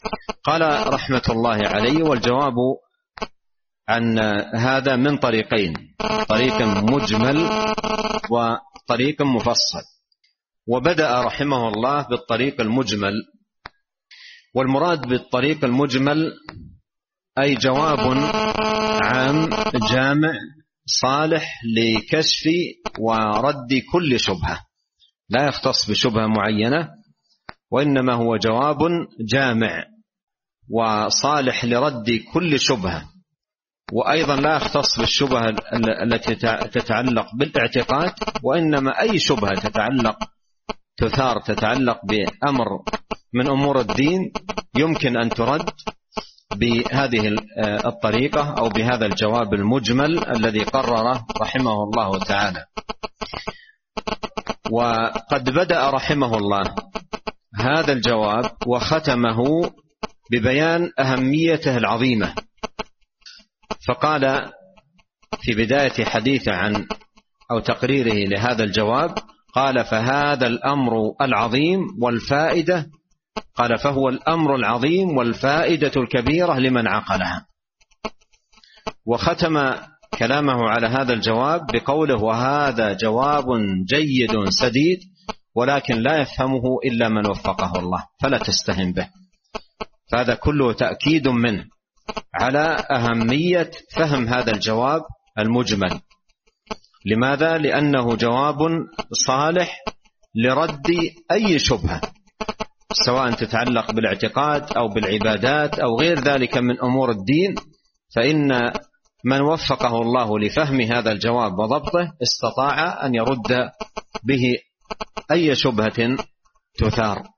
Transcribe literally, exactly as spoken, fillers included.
قال رحمة الله عليه: والجواب عن هذا من طريقين، طريق مجمل وطريق مفصل. وبدأ رحمه الله بالطريق المجمل، والمراد بالطريق المجمل أي جواب عام جامع صالح لكشف ورد كل شبهة، لا يختص بشبهة معينة، وإنما هو جواب جامع وصالح لرد كل شبهة، وأيضا لا يختص بالشبهة التي تتعلق بالاعتقاد، وإنما أي شبهة تتعلق تثار تتعلق بأمر من أمور الدين يمكن أن ترد بهذه الطريقة أو بهذا الجواب المجمل الذي قرره رحمه الله تعالى. وقد بدأ رحمه الله هذا الجواب وختمه ببيان أهميته العظيمة، فقال في بداية حديثه عن أو تقريره لهذا الجواب، قال: فهذا الأمر العظيم والفائدة، قال فهو الأمر العظيم والفائدة الكبيرة لمن عقلها. وختم كلامه على هذا الجواب بقوله: وهذا جواب جيد سديد، ولكن لا يفهمه إلا من وفقه الله، فلا تستهن به. فهذا كله تأكيد منه على أهمية فهم هذا الجواب المجمل. لماذا؟ لأنه جواب صالح لرد أي شبهة، سواء تتعلق بالاعتقاد أو بالعبادات أو غير ذلك من أمور الدين، فإن من وفقه الله لفهم هذا الجواب وضبطه استطاع أن يرد به أي شبهة تثار.